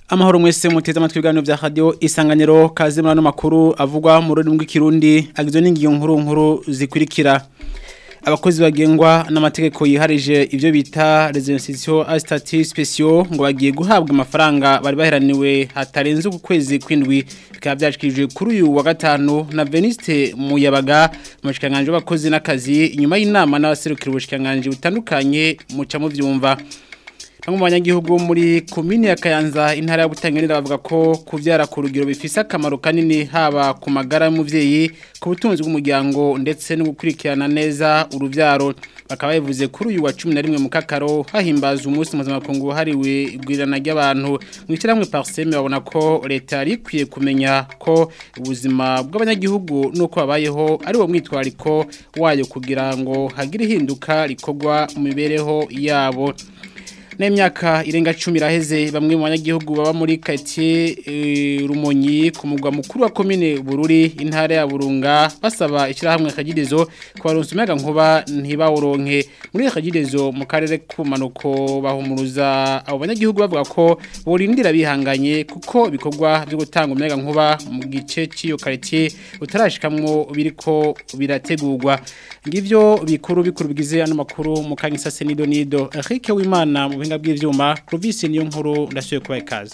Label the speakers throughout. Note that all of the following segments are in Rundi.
Speaker 1: Amahoro mwese muteze amatwi ibiganiro vya radio Isanganiro kaze murano makuru avugwa mu rurimi rw'ikirundi agizwe n'ingiyo nkuru zikurikira. Abakozi bagengwa n'amategeko yiharije ivyo bita les institutions à statut spéciaux ngo bagiye guhabwa amafaranga bari baheraniwe hatarenze ku kwezi kwindwi bikaba byashikijwe kuri uyu wa gatanu na Veniste Muyabaga umushikanganje w'abakozi n'akazi inyuma y'inama n'abaserukira ubushikanganje butandukanye muca mu vyumva. Bamwe mu banyagihugu muri komine ya Kayanza intara ya Butangerera bavuga ko kuvyara ku rugero bifise akamaro kanini haba ku magara y'umuvyeyi ku butunzi bw'umuryango ndetse no gukurikirana neza uruvyaro bakaba bivuze kuri uyu wa 11 mu Kakaro hahimbaza umunsi mpuzamakungu wahariwe igwirana ry'abantu mwikiramwe parseme babona ko leta yari ikwiye kumenya ko ubuzima bw'abanyagihugu nuko babayeho ari wo mwitwariko wayo kugira ngo hagire hinduka rikogwa mu mibereho yabo. N'imyaka irenga 10 iraheze bamwe mu banyagihugu baba muri quartier Rumonyi ku mugwa mukuru wa commune Bururi intara ya Burunga basaba ishirahamwe kagidezo kwaronsa umuyaga nkuba ntibawuronke muri kagidezo mu karere kumanuko bahumuruza abo banyagihugu bavuga ko borindira bihanganye kuko bikorwa byo gutanga umuyaga nkuba mu gice c'iyo quartier utarashikamwo biriko birategurwa ngivyo bikuru bigize ano makuru mu Kanyisa Senido Nido Eric Wimana mu buhinga bw'ivyuma Province niyo nkuru ndasuye kuba ikaze.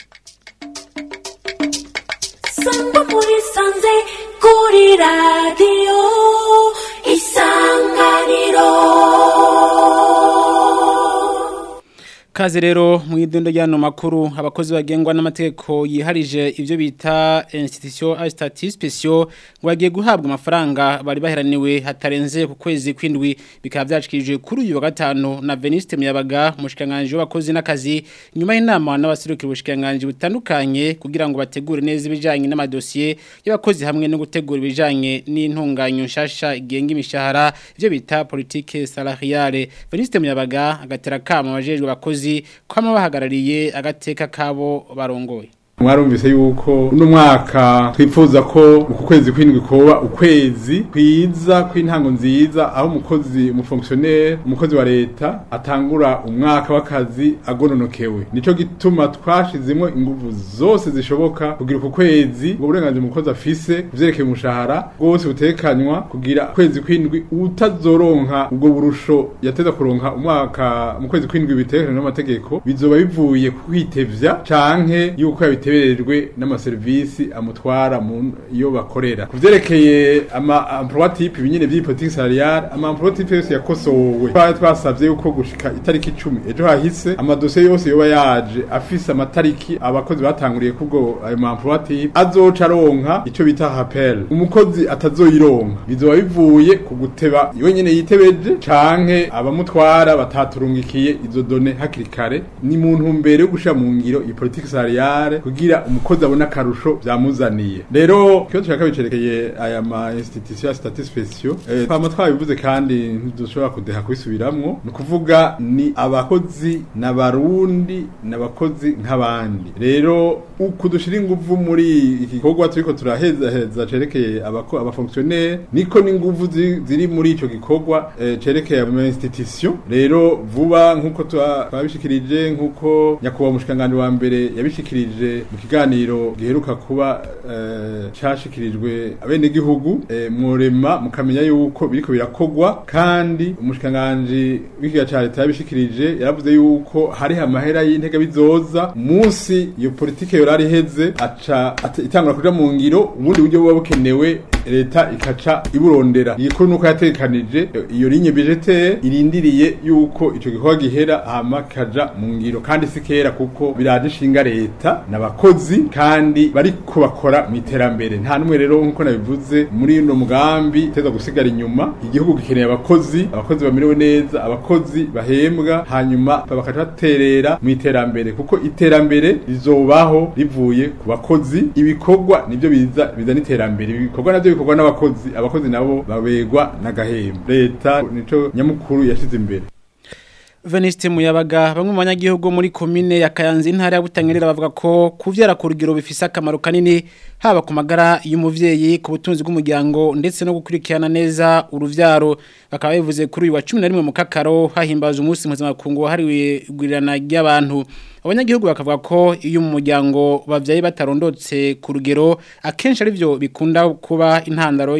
Speaker 2: Samba muri sanze kuri radio Isanganiro.
Speaker 1: Kaze rero mu idundo ryano makuru abakozi bagengwa n'amategeko yiharije ivyo bita institution à statut spéciaux bagiye guhabwa amafaranga bari baheraniwe hatarenze ku kwezi kwindwi bikaba byashikije kuri uyu wa gatanu na Veniste Muyabaga umushikanganje w'abakozi n'akazi nyuma y'inama n'abaserukira ubushikanganje butandukanye kugira ngo bategure neza ibijanye n'amadosiye y'abakozi hamwe no gutegura ibijanye n'intunganyo nshasha igenga imishahara ivyo bita politique salariale. Veniste Muyabaga agatera kama abajejwe abakozi kwama bahagarariye agateka kabo barongoye.
Speaker 3: Mwarumvise yuko uno mwaka twifuza ko uku kwezi kwindwi koba ukwezi kwiza kw'intango nziza aho umukozi wa leta atangura umwaka w'akazi agononokewe. Nico gituma twashizemo inguvu zose zishoboka kugira uku kwezi ngo uburenganzira umukozi afise kuvyerekeye umushahara bwose butekanywa kugira kwezi kwindwi utazoronka ubwo burusho yateza kuronka umwaka mu kwezi kwindwi bitekanye n'amategeko bizoba bivuye kwitevya canke yuko teberejwe n'amaserivisi amutwara mu iyo bakorera kuvyerekeye ama emploi type binyene by'ipolitique salariale ama emploi type yose yakosowe twasavye yuko gushika itariki 10 ejo hahise amadosiye yose yoba yaje afise amatariki abakozi batanguriye kubwo ayo emploi type azoca ronka ico bita rappel umukozi atazoyironka bizoba bivuye kuguteba yonyene yitebeje canke abamutwara bataturungikiye izo done hakiri kare ni muntu mbere yo gushira mu ngiro ipolitique salariale kugira umukozi abona karusho byamuzaniye. Rero cyo dushaka bicerekeye aya ma institution à statut spéciaux twama twabivuze kandi ntidushobora kudeha kubisubiramwo no kuvuga ni abakozi n'abarundi n'abakozi nk'abandi. Rero ukudushira inguvu muri iki gikorwa turiko turaheza cerekeye abafonctionnaire niko n'inguvu ziri muri ico gikorwa cerekeye ama institution. Rero vuba nkuko twabishikirije nkuko nyakubahwa umushikanganje wa mbere yabishikirije mu kiganiro giheruka kuba cyashikirijwe abene gihugu murema mukamenya yuko biriko birakogwa kandi umushikanganje w'ikiga ca leta yabishikirije yaravuze yuko hari amahera y'intege bizoza munsi iyo politike yorari heze aca itangura kuja mu ngiro ubundi buryo buba bukenewe leta ikaca iburondera igikuru nuko yatekanije iyo ligne budgetaire irindiriye yuko ico gikorwa gihera hama kaja mu ngiro kandi sikera kuko biraje shinga leta n'abakozi kandi bari kubakora mu iterambere nta numwe rero nkuko nabivuze muri no mugambi teza gusigara inyuma igihugu gikeneye abakozi bamerewe neza abakozi bahembwa hanyuma bakaterera mu iterambere kuko iterambere rizobaho rivuye ku bakozi ibikorwa nivyo bizana iterambere ibikorwa navyo bikorwa abakozi nabo babegwa n'agahembo leta nico nyamukuru yashize imbere.
Speaker 1: Veniste Muyabaga bamwe mu banyagihugu muri komine ya Kayanza intara ya Butanyerera bavuga ko kuvyara ku rugero bifise akamaro kanini haba ku magara y'umuvyeyi ku butunzi bw'umuryango ndetse no gukurikirana neza uruvyaro bakaba bivuze kuri uyu wa 11 mu Kakaro hahimbaza umunsi mpuzamakungu wahariwe gurirana ry'abantu abanyagihugu bakavuga ko iyo mu muryango bavyaye batarondotse ku rugero akenshi ari byo bikunda kuba intandaro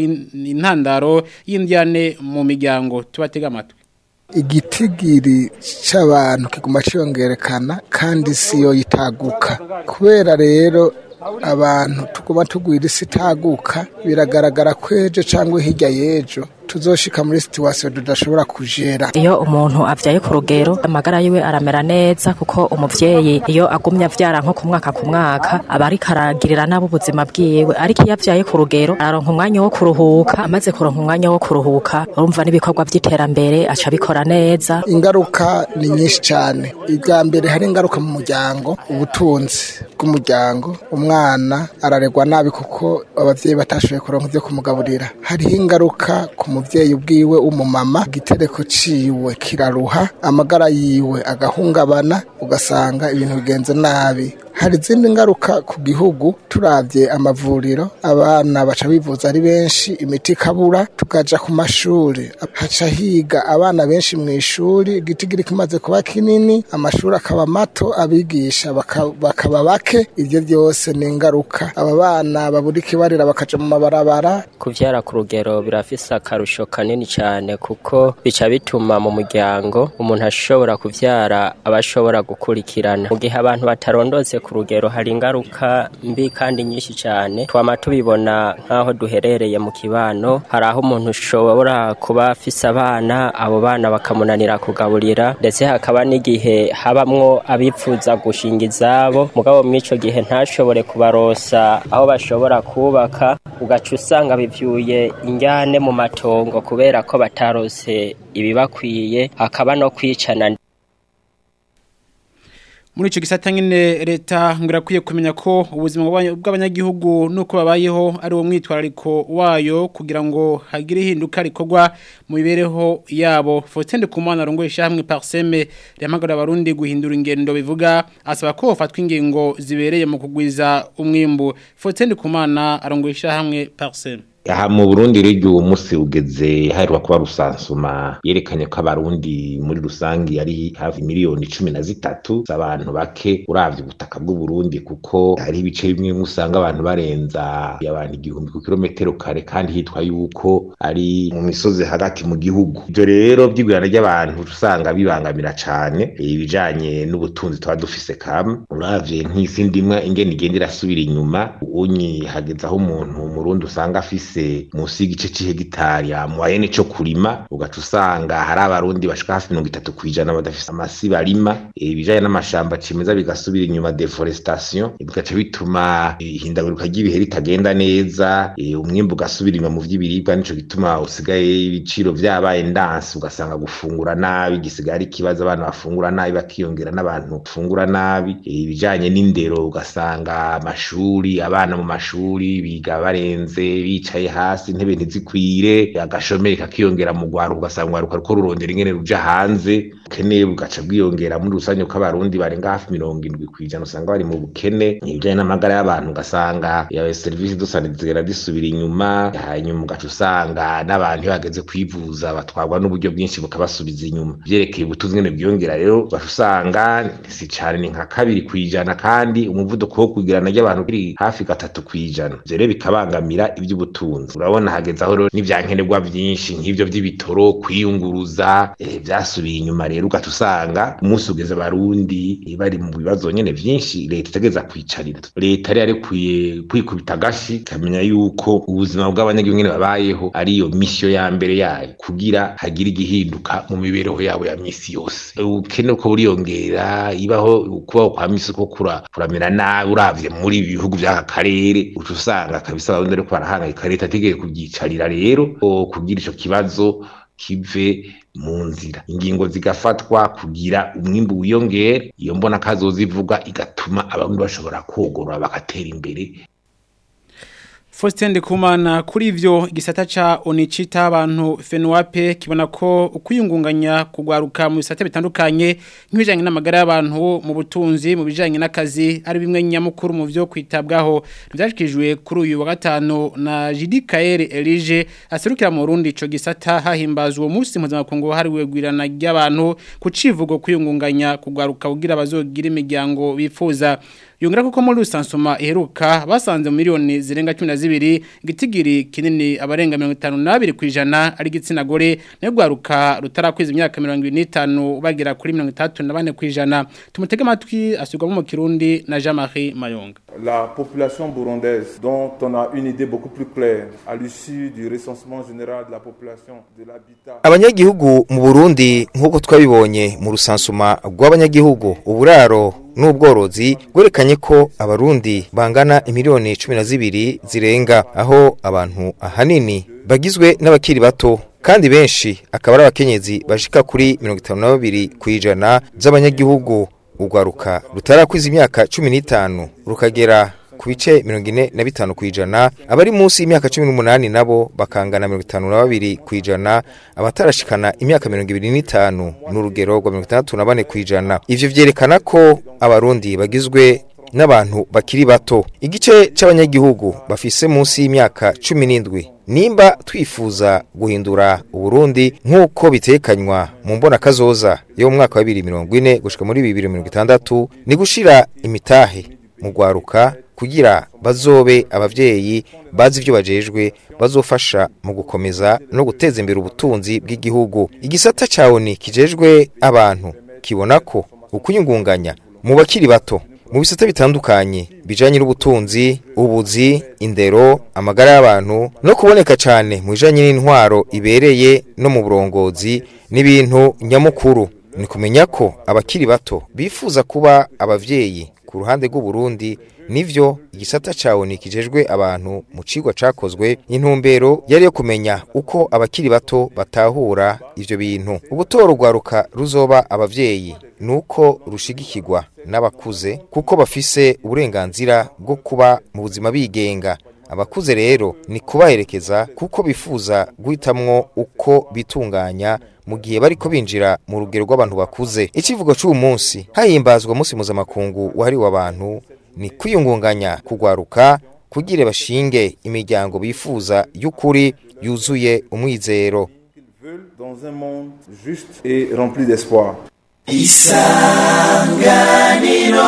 Speaker 1: y'indyane mu miryango tubatega amatwi.
Speaker 4: Igitigiri c'abantu kiguma ciyongerekana kandi siyo yitaguka kubera rero abantu tuguma tugwira isi itaguka biragaragara kweje cyangwa hirya yejo tuzoshika muri situation tudashobora kujera.
Speaker 5: Iyo umuntu avyaye ku rugero amagara yiwe aramera neza kuko umuvyeyi iyo agumya avyara nko ku mwaka abari karagirira nabo ubuzima bwiwe ariko iyo avyaye ku rugero aronka umwanya wo kuruhuka amaze kuronka umwanya wo kuruhuka urumva n'ibikorwa vy'iterambere aca bikora neza.
Speaker 4: Ingaruka ni nyinshi cyane. Ibwa mbere hari ingaruka mu muryango, ubutunzi bw'umuryango, umwana araregwa nabi kuko abavyeyi batashoboye kuronka ivyo kumugaburira. Hari ingaruka ku muvyeyi ubwiwe umumama igitereko ciwe kiraruha amagara yiwe agahungabana ugasanga ibintu bigenze nabi. Hari izindi ngaruka ku gihugu turavye amavuriro abana baca bivuza ari benshi imiti kabura tukaja ku mashuri haca higa abana benshi mu ishuri gitigiri kimaze kuba kinini amashuri akaba mato abigisha bakaba bake ivyo byose ni ingaruka aba bana baburi kibarira bakaja mu mabarabara.
Speaker 6: Kuvyara ku rugero birafise akarusho kanini cyane kuko bica bituma mu muryango umuntu ashobora kuvyara abashobora gukurikirana mu gihe abantu batarondotse ku rugero hari ingaruka mbi kandi nyinshi cyane twama tubibona nkaho duherereye mu kibano hari aho umuntu ushobora kuba afise abana abo bana bakamunanira kugaburira ndetse hakaba n'igihe habamwo abipfuza gushinga izabo mugabo mw'ico gihe ntashobore kubarosa aho bashobora kubaka ugaca usanga bivyuye injyane mu matongo kubera ko batarose ibibakwiye hakaba no kwicana.
Speaker 1: Muri ico gisata nyine leta ngirakwiye kumenya ko ubuzima bw'abanyagihugu nuko babayeho ari wo mwitwarariko wayo kugira ngo hagire hinduka rikorwa mu bibereho yabo. Faustin Kumana arongoye ishamwe Parseme ryamagara abarundi guhindura ingendo bivuga asaba ko hofatwa ingingo zibereye mu kugwiza umwimbu. Faustin Kumana arongoye ishamwe Parseme.
Speaker 7: Aha mu Burundi rero umunsi ugeze haheruka kuba rusansuma yerekanye ko abarundi muri rusangi yari hafi miliyoni 13 z'abantu bake uravye ubutaka bw'u Burundi kuko hari ibice bimwe usanga abantu barenza abantu 1000 ku kilometero kare kandi hitwa yuko ari mu misozi hagati mu gihugu. Ibyo rero by'igurana ry'abantu usanga bibangamira cyane ibijanye n'ubutunzi twa dufise kam uravye nk'isi ndimwe ingene igenda irasubira inyuma unyi hageza aho umuntu mu Burundi usanga afise musi y'igice c'hegitari amwayene cyo kurima ugaca usanga hari abarundi bashika hafi 30% badafise amasi barima ibijanye n'amashamba cimeza bigasubira inyuma deforestation bigaca bituma ihindagurika ry'ibihe ritagenda neza umwimbu ugasubira inyuma mu vy'ibiribwa nico gituma usigaye ibiciro vyabaye ndanse ugasanga gufungura nabi gisigara ikibazo abantu bafungura nabi bakiyongera n'abantu bafungura nabi ibijanye n'indero ugasanga amashuri abana mu mashuri biga barenze bicaye hasi intebe ntizikwire agashomeri kakiyongera mu gwaruka ugasanga ruko rurondera ingene ruja hanze ukene bugaca bwiyongera muri rusanyo ko abarundi barenga hafi 70% usanga bari mu bukene ibijanye n'amagara y'abantu ugasanga ya service de santé zigera disubira inyuma hanyuma ugaca usanga n'abantu bageze kwivuza batwarwa n'uburyo bwinshi bukabasubiza inyuma byerekeye ubutunzi ngene bwiyongera rero basanga si cyane ni nka 2% kandi umuvuduko wo kugirana y'abantu kiri hafi 3%. Rero bikabangamira iby'ubutunzi urabona hageze aho n'ivyankenerwa byinshi nk'ivyo by'ibitoro kwiyunguruza byasubiye inyuma rero ugatusanga umunsi ugeze abarundi bari mu bibazo nyene byinshi leta itegeza kwicarira leta yari kwiye kwikubita agashi kamenya yuko ubuzima bw'abanyagihugu nyene babayeho ari yo mission ya mbere yayo kugira hagira igihinduka mu mibereho yabo ya misi yose ukene ko buriyongera ibaho kubaho kwa misi ko kuramera nabi uravye muri ibihugu by'aka karere utusanga kabisa abarundi rero barahangayika leta tegeye kubyicarira rero kugira ico kibazo kive mu nzira ingingo zigafatwa kugira umwimbu wiyongere iyo mbona kazozivuga igatuma abantu bashobora kogorora bagatera imbere.
Speaker 1: Faustin Ndikumana kuri ivyo igisata ca Onicita abantu FENWAPE kibona ko ukuyungunganya kugwaruka mu bisata bitandukanye nk'ibijanye n'amagara y'abantu mu butunzi mu bijanye n'akazi ari bimwe nyamukuru mu vyo kwitabwaho byashikijwe kuri uyu wa gatano na Jidikaere Elige aserukira mu Burundi ico gisata hahimbazwa umunsi mpuzamakungu hariwe gwirana ry'abantu ku civugo kuyungunganya kugwaruka kugira bazogira imiryango bifuza yongera kuko muri rusansoma iheruka basanze mu miliyoni zirenga 12 gitigiri kinini abarenga 52% ari gitsina gore nayo gwaruka rutarakwiza imyaka 25 bagira kuri 34% tumutege amatwi asubwa mu Kirundi na Jean-Marie Mayonga.
Speaker 8: La population burundaise dont on a une idée beaucoup plus claire à l'issue du recensement général de la population de l'habitat.
Speaker 9: Abanyagihugu mu Burundi nkuko twabibonye mu rusansuma rw'abanyagihugu uburaro n'ubworozi gwerekanye ko abarundi bangana imiliyoni 12 zirenga aho abantu ahanini bagizwe n'abakiri bato kandi benshi akaba ari abakenyezi bashika kuri 52% z'abanyagihugu ugwaruka rutarakwiza imyaka 15 rukagera ku bice 45% abari munsi y'imyaka 18 nabo bakangana 52% abatarashikana imyaka 25 n'urugero rwa 64%. Ivyo vyerekana ko abarundi bagizwe n'abantu bakiri bato. Igice c'abanyagihugu bafise munsi y'imyaka 17 nimba twifuza guhindura Uburundi nk'uko bitekanywa mu mbona kazoza yo mu mwaka wa 2040 gushika muri 2060 ni gushira imitahe mu gwaruka kugira bazobe abavyeyi bazi ivyo bajejwe bazofasha mu gukomeza no guteza imbere ubutunzi bw'igihugu. Igisata cawoni kijejwe abantu kibona ko ukuyungunganya mu bakiri bato mu bisata bitandukanye bijanye n'ubutunzi, ubuzi, indero, amagara y'abantu no kuboneka cyane mu bijanye n'intwaro ibereye no mu burongozi n'ibintu nyamukuru. Ni kumenya ko abakiri bato bifuza kuba abavyeyi ku ruhande rw'u Burundi. Nivyo igisata cawoni kijejwe abantu mu cigwa cakozwe intumbero yari yo kumenya uko abakiri bato batahura ivyo bintu. Ubutoro rwaruka ruzoba abavyeyi nuko rushigikirwa n'abakuze kuko bafise uburenganzira bwo kuba mu buzima bigenga. Abakuze rero ni kubaherekeza kuko bifuza guhitamwo uko bitunganya mu gihe bariko binjira mu rugero rw'abantu bakuze. Ikivugo cy'uyu munsi hahimbazwa umunsi mpuzamakungu wahariwe abantu ni kwiyungunganya kugwaruka kugira bashinge imiryango bifuza y'ukuri yuzuye umwizero.
Speaker 8: Dans un monde juste et rempli d'espoir.
Speaker 10: Isanganiro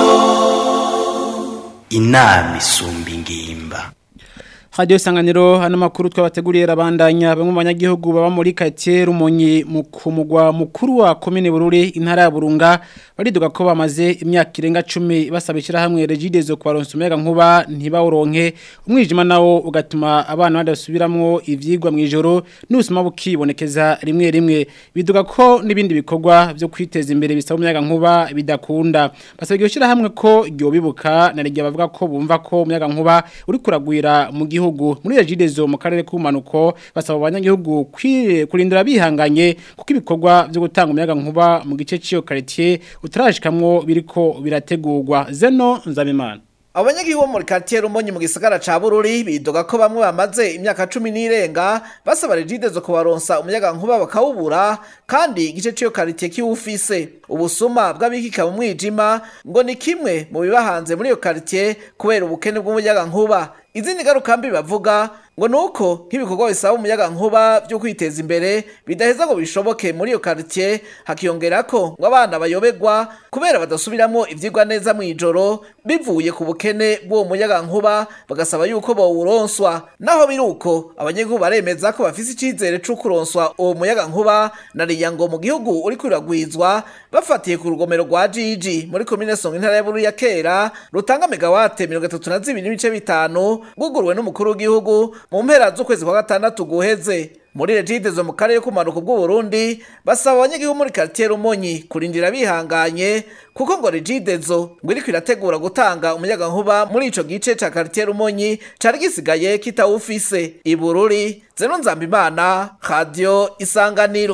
Speaker 10: inama isumba ingimba.
Speaker 1: Radio Sanganiro hano makuru twabateguriye rabandanya bamwe mu banyagihugu baba muri quartier Rumonyi mu kumugwa mukuru wa commune Bururi intara ya Burunga bariduga ko bamaze imyaka irenga 10 basabishira hamwe Regidezo kwaronsa umega nkuba ntibawuronke umwijima nawo ugatuma abana badasubiramwo ivyigwa mu ijoro n'usuma bukibonekeza rimwe rimwe biduga ko nibindi bikorwa byo kwiteza imbere bisaba umega nkuba bidakunda basabye gushyira hamwe ko ryo bibuka na rege bavuga ko bumva ko umega nkuba uri kuragwira mu gihugu muri Regidezo mu karere k'umanuko basaba abanyagihugu kurindira bihanganye kuko ibikorwa byo gutanga umuyaga nkuba mu gice cyo quartier utarashikamwo biriko birategurwa. Zeno Nzabimana
Speaker 11: abanyagihugu muri quartier Rumonyi mu gisagara ca Bururi bidoga ko bamwe bamaze imyaka 10 n'irenga basaba Regidezo kubaronsa umuyaga nkuba bakawubura kandi igice cyo quartier kiwufise ubusuma bw'abikika mu mwijima ngo ni kimwe mu bibahanze muri iyo quartier kubera ubukene bw'umuyaga nkuba. Izindi garukambi bavuga ngo nuko nk'ibikorwa bisaba umuyaga nkuba byo kwiteza imbere bidaheza ngo bishoboke muri iyo quartier hakiyongera ko ngo abana bayobegwa kubera badasubiramo ivyigwa neza mu ijoro bivuye ku bukene bwo muyaga nkuba bagasaba yuko bawuronswa. Naho biruko abanyagihugu baremeza ko bafise icizere cyo kuronswa uwo muyaga nkuba nariya ngo mu gihugu uri kwiragwizwa bafatiye ku rugomero rwa Jiji muri commune Songa intara ya Bururi ya kera rutanga megawate 32.5 guguruwe n'umukuru w'igihugu mu mpera z'ukwezi kwa gatandatu guheze. Muri Regidezo mu karere k'umanuko bw'u Burundi basaba abanyagihugu muri quartier Rumonyi kurindira bihanganye kuko ngo Regidezo ngo iri kwirategura gutanga umuyaga nkuba muri ico gice ca quartier Rumonyi cari gisigaye kitawufise. I Bururi Zeno Nzambimana, Radio Isanganiro.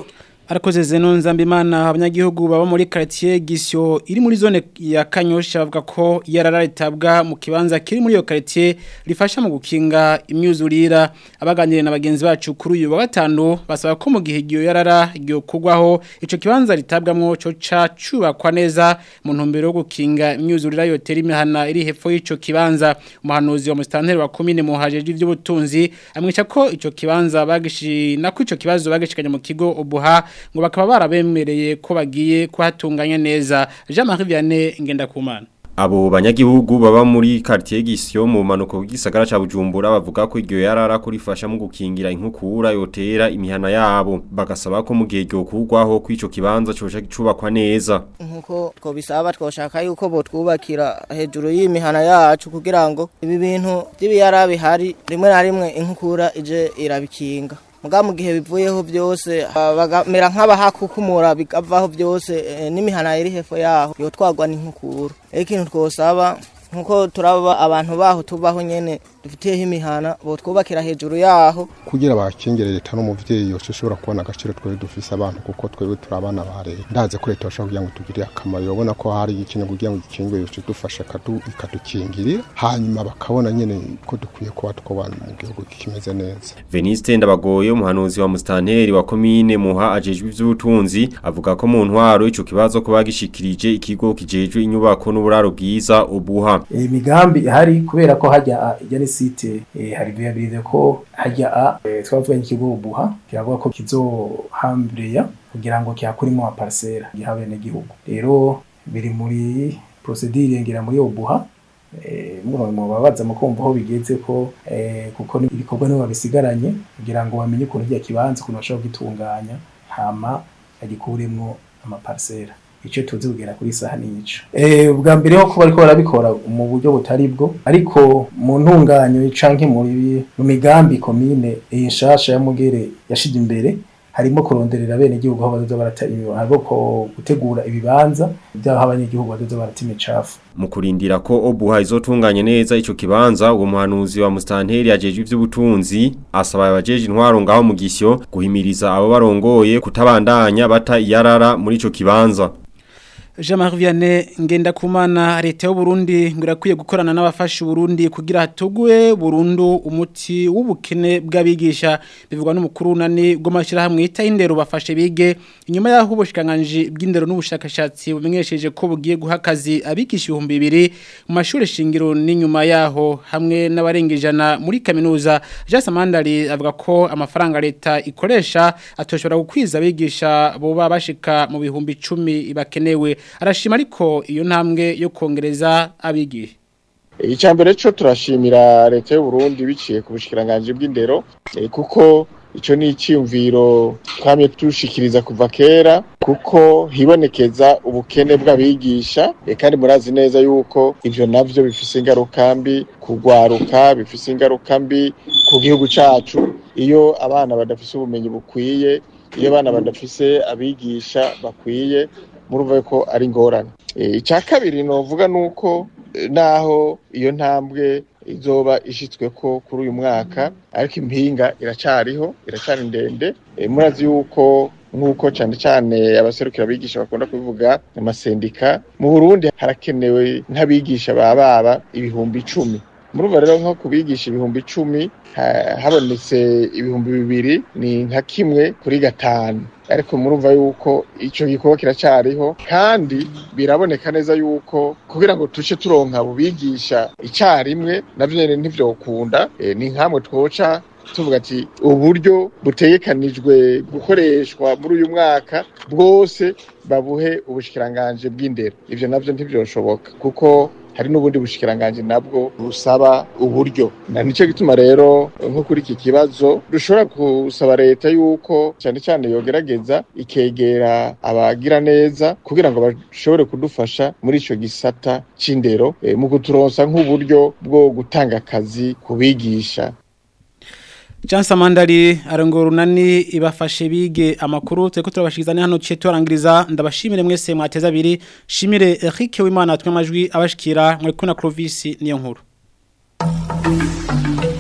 Speaker 1: Arakoze Zeno Nzambimana abanyagihugu baba muri quartier Gisyo iri muri zone ya Kanyosha bavuga ko yararitabwa mu kibanza kiri muri iyo quartier rifasha mu gukinga imyuzurira abaganire na bagenzi bacu kuri uyu wa gatanu basaba ko mu gihe giyo yarara giyo kugwaho ico kibanza ritabwamwo cyo cubakwa neza mu ntumbero yo gukinga imyuzurira yotera imihana iri hepfo y'ico kibanza umuhanuzi wa mustanteri wa commune muhajeje ivy'ubutunzi amwica ko ico kibanza bagishina ko ico kibazo bagishikanya mu kigo Obuha ngo bakaba barabemereye ko bagiye kuhatunganya neza Jean-Marie Vianney Ngendakumana.
Speaker 12: Abo banyagihugu baba muri quartier Gisyo mu manuko w'igisagara ca Bujumbura bavuga ko iryo yarara kurifasha mu gukingira inkukura yotera imihana yabo bagasaba ko mu gihe cyo kugwaho kw'ico kibanza coca cubakwa neza
Speaker 13: nkuko twobisaba twoshaka yuko botwubakira hejuru y'imihana yacu kugira ngo ibi bintu by'ibiyara bihari rimwe na rimwe inkukura ije irabikinga muga mu gihe bivuyeho byose bagamera nk'abahakukumura bikavaho byose n'imihana iri hepfo yaho yo twagwa n'inkukura ikintu twosaba nkuko turaba abantu baho tubaho nyene dufitiyeho imihana bo twubakira hejuru yaho
Speaker 14: kugira bakingere leta n'umuvyeyi yose ushobora kubona agaciro twe dufise abantu kuko twebwe turabana bare ndaze ko leta bashaka kugira ngo tugire akamaro yobona ko hari ikintu kugira ngo ikingwe yose dufasha ikadukingirira hanyuma bakabona nyene ko dukwiye kuba twobana mu gihugu kimeze neza.
Speaker 12: Veniste Ndabagoye umuhanuzi wa mustanteri wa commune Muha ajejwe ivy'ubutunzi avuga ko mu ntwaro ico kibazo ko bagishikirije ikigo kijejwe inyubako n'uburaro bwiza Obuha.
Speaker 15: Imigambi hari kubera ko hajya ijya site hari viabilité ko hajya twavuye ikigo Obuha kiravuga ko kizohambreya kugira ngo kihakurimo aparcelle gihabene gihugu rero biri muri procedure ngira muri Obuha mu babaza mu kumva aho bigeze ko kuko ibikorwa nibo babisigaranye kugira ngo bamenye ukuntu rya kibanza kuno bashobora gitunganya hama agikuremo amaparcelle icyo tuzi kugera kuri saha nico ubwa mbere ho kuba ariko barabikora mu buryo butari bwo ariko mu ntunganyo canke mu migambi commune inshasha ya Mugere yashije imbere harimo kuronderera bene igihugu aho bazoza baratari abo ko gutegura ibibanza byaho abanyagihugu bazoza baratime cafu
Speaker 12: mu kurindira ko Obuha izotunganye neza ico kibanza uwo muhanuzi wa mustanteri yajeje ivy'ubutunzi asaba abajeje intwaro ngaho mu Gisyo guhimiriza abo barongoye kutabandanya bata yarara muri ico kibanza.
Speaker 1: Jean-Marie Vianney Ngendakumana leta y'u Burundi ngirakwiye gukorana n'abafasha Burundi kugira hatugwe burundu umuti w'ubukene bw'abigisha bivugwa n'umukuru nani gw'amashira hamwe ita indero bafashe bige inyuma yaho ubushikanganje bw'indero n'ubushakashatsi bumenyesheje ko bugiye guhakazi abigisha 200 mu mashuri shingiro n'inyuma yaho hamwe n'abarengejana muri kaminuza Jean Samandari avuga ko amafaranga leta ikoresha atoshobora gukwiza abigisha boba bashika mu bihumbi 10 bakenewe arashima ariko iyo ntambwe yo kongereza abigiye
Speaker 16: icambere cyo turashimira leta y'u Burundi biciye ku bushikiranganje bw'indero kuko ico ni iciyumviro twamye tushikiriza kuva kera kuko hibonekeza ubukene bw'abigisha kandi murazi neza yuko ivyo navyo bifise ingaruka mbi kugwaruka bifise ingaruka mbi ku gihugu cacu iyo abana badafise ubumenyi bukwiye iyo abana badafise abigisha bakwiye murumva ko ari ngorane icya kabiri novuga nuko naho iyo ntambwe izoba ishitswe ko kuri uyu mwaka ariko impinga iracari ndende murazi yuko nkuko cyane abaserukira abigisha bakunda kubivuga amasendika mu Burundi harakenewe nk'abigisha baba ibihumbi 10 murumva rero nko kubigisha ibihumbi 10 habonetse ibihumbi 2 ni nka kimwe kuri 5 ariko murumva yuko ico gikorwa kiracariho kandi biraboneka neza yuko kugira ngo tuce turonka bubigisha icarimwe navyo nyene ntivyokunda ni nkamwe twoca tuvuga ati uburyo butegekanijwe gukoreshwa muri uyu mwaka bwose babuhe ubushikiranganje bw'indero ivyo navyo ntivyoshoboka kuko hari n'ubundi bushikiranganje nabwo busaba uburyo na nico gituma rero nko kuri iki kibazo dushobora gusaba leta yuko cyane yogerageza ikegera abagira neza kugira ngo bashobore kudufasha muri ico gisata c'indero mu guturonsa nk'uburyo bwo gutanga akazi kubigisha.
Speaker 1: Jean Samandari arongora unani ibafashe bige amakuru tweko turabashikizana hano cye turangiriza ndabashimire mwese mwateza abiri shimire Eric Wimana twamajwi abashikira muri kuna Clovis niyo nkuru